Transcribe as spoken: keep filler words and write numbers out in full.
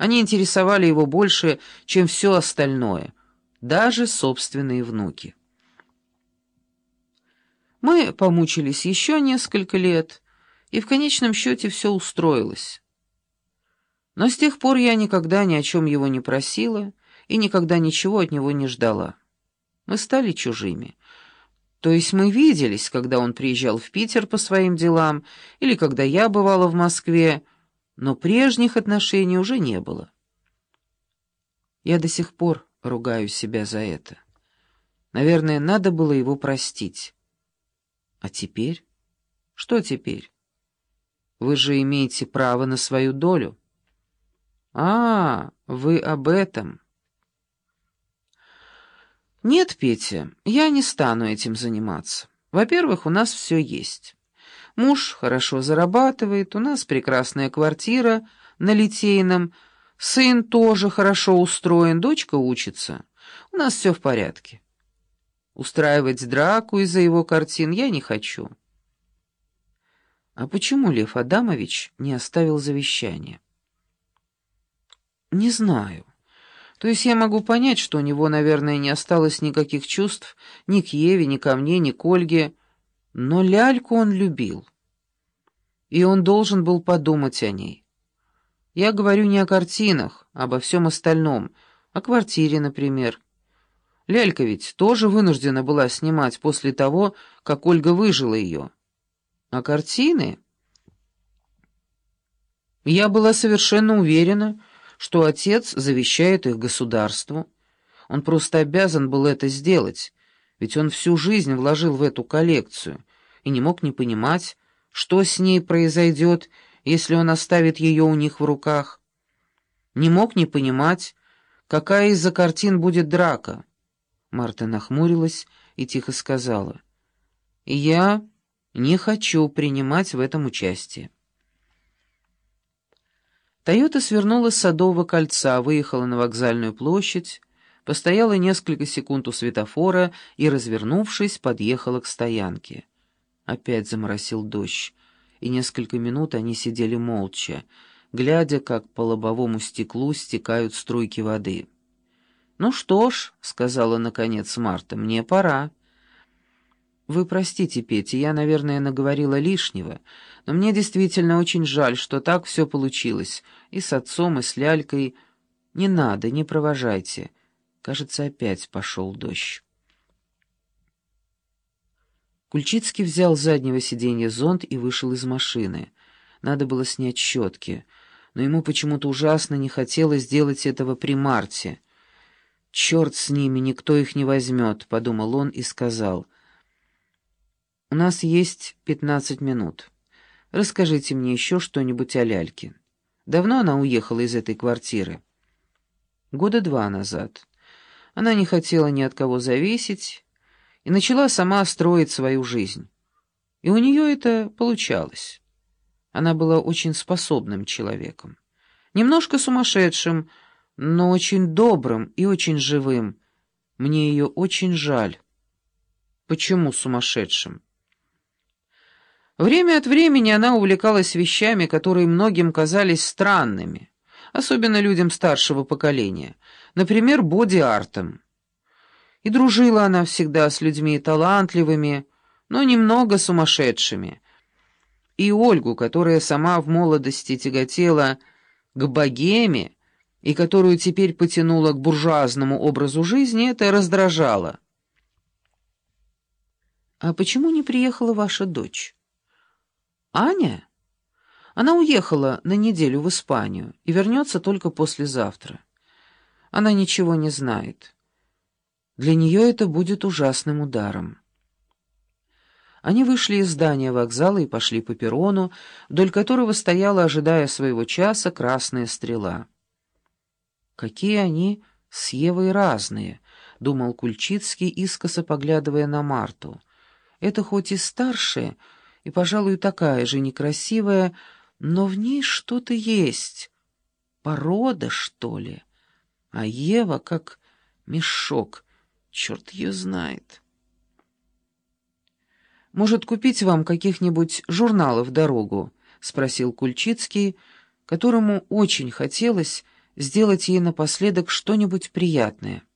Они интересовали его больше, чем все остальное, даже собственные внуки. Мы помучились еще несколько лет, и в конечном счете все устроилось. Но с тех пор я никогда ни о чем его не просила и никогда ничего от него не ждала. Мы стали чужими. То есть мы виделись, когда он приезжал в Питер по своим делам или когда я бывала в Москве, но прежних отношений уже не было. Я до сих пор ругаю себя за это. Наверное, надо было его простить. А теперь? Что теперь? Вы же имеете право на свою долю. А, вы об этом. Нет, Петя, я не стану этим заниматься. Во-первых, у нас все есть. Муж хорошо зарабатывает, у нас прекрасная квартира на Литейном, сын тоже хорошо устроен, дочка учится. У нас все в порядке. Устраивать драку из-за его картин я не хочу. А почему Лев Адамович не оставил завещание? Не знаю. То есть я могу понять, что у него, наверное, не осталось никаких чувств ни к Еве, ни ко мне, ни к Ольге, но ляльку он любил. И он должен был подумать о ней. Я говорю не о картинах, а обо всем остальном, о квартире, например. Лялька ведь тоже вынуждена была снимать после того, как Ольга выжила ее. А картины? Я была совершенно уверена, что отец завещает их государству. Он просто обязан был это сделать, ведь он всю жизнь вложил в эту коллекцию и не мог не понимать, что с ней произойдет, если он оставит ее у них в руках. Не мог не понимать, какая из-за картин будет драка. Марта нахмурилась и тихо сказала: «Я не хочу принимать в этом участие». «Тойота» свернула с Садового кольца, выехала на вокзальную площадь, постояла несколько секунд у светофора и, развернувшись, подъехала к стоянке. Опять заморосил дождь, и несколько минут они сидели молча, глядя, как по лобовому стеклу стекают струйки воды. «Ну что ж», — сказала наконец Марта, — «мне пора». «Вы простите, Петя, я, наверное, наговорила лишнего, но мне действительно очень жаль, что так все получилось, и с отцом, и с лялькой. Не надо, не провожайте». Кажется, опять пошел дождь. Кульчицкий взял с заднего сиденья зонт и вышел из машины. Надо было снять щетки, но ему почему-то ужасно не хотелось делать этого при Марте. «Черт с ними, никто их не возьмет», — подумал он и сказал: «У нас есть пятнадцать минут. Расскажите мне еще что-нибудь о ляльке. Давно она уехала из этой квартиры?» «Года два назад. Она не хотела ни от кого зависеть и начала сама строить свою жизнь. И у нее это получалось. Она была очень способным человеком. Немножко сумасшедшим, но очень добрым и очень живым. Мне ее очень жаль». «Почему сумасшедшим?» Время от времени она увлекалась вещами, которые многим казались странными, особенно людям старшего поколения, например, боди-артом. И дружила она всегда с людьми талантливыми, но немного сумасшедшими. И Ольгу, которая сама в молодости тяготела к богеме и которую теперь потянула к буржуазному образу жизни, это раздражало. «А почему не приехала ваша дочь?» «Аня? Она уехала на неделю в Испанию и вернется только послезавтра. Она ничего не знает. Для нее это будет ужасным ударом». Они вышли из здания вокзала и пошли по перрону, вдоль которого стояла, ожидая своего часа, красная стрела. «Какие они с Евой разные», — думал Кульчицкий, искоса поглядывая на Марту. «Это хоть и старшая, и, пожалуй, такая же некрасивая, но в ней что-то есть. Порода, что ли? А Ева как мешок, черт ее знает». «Может, купить вам каких-нибудь журналов в дорогу?» — спросил Кульчицкий, которому очень хотелось сделать ей напоследок что-нибудь приятное.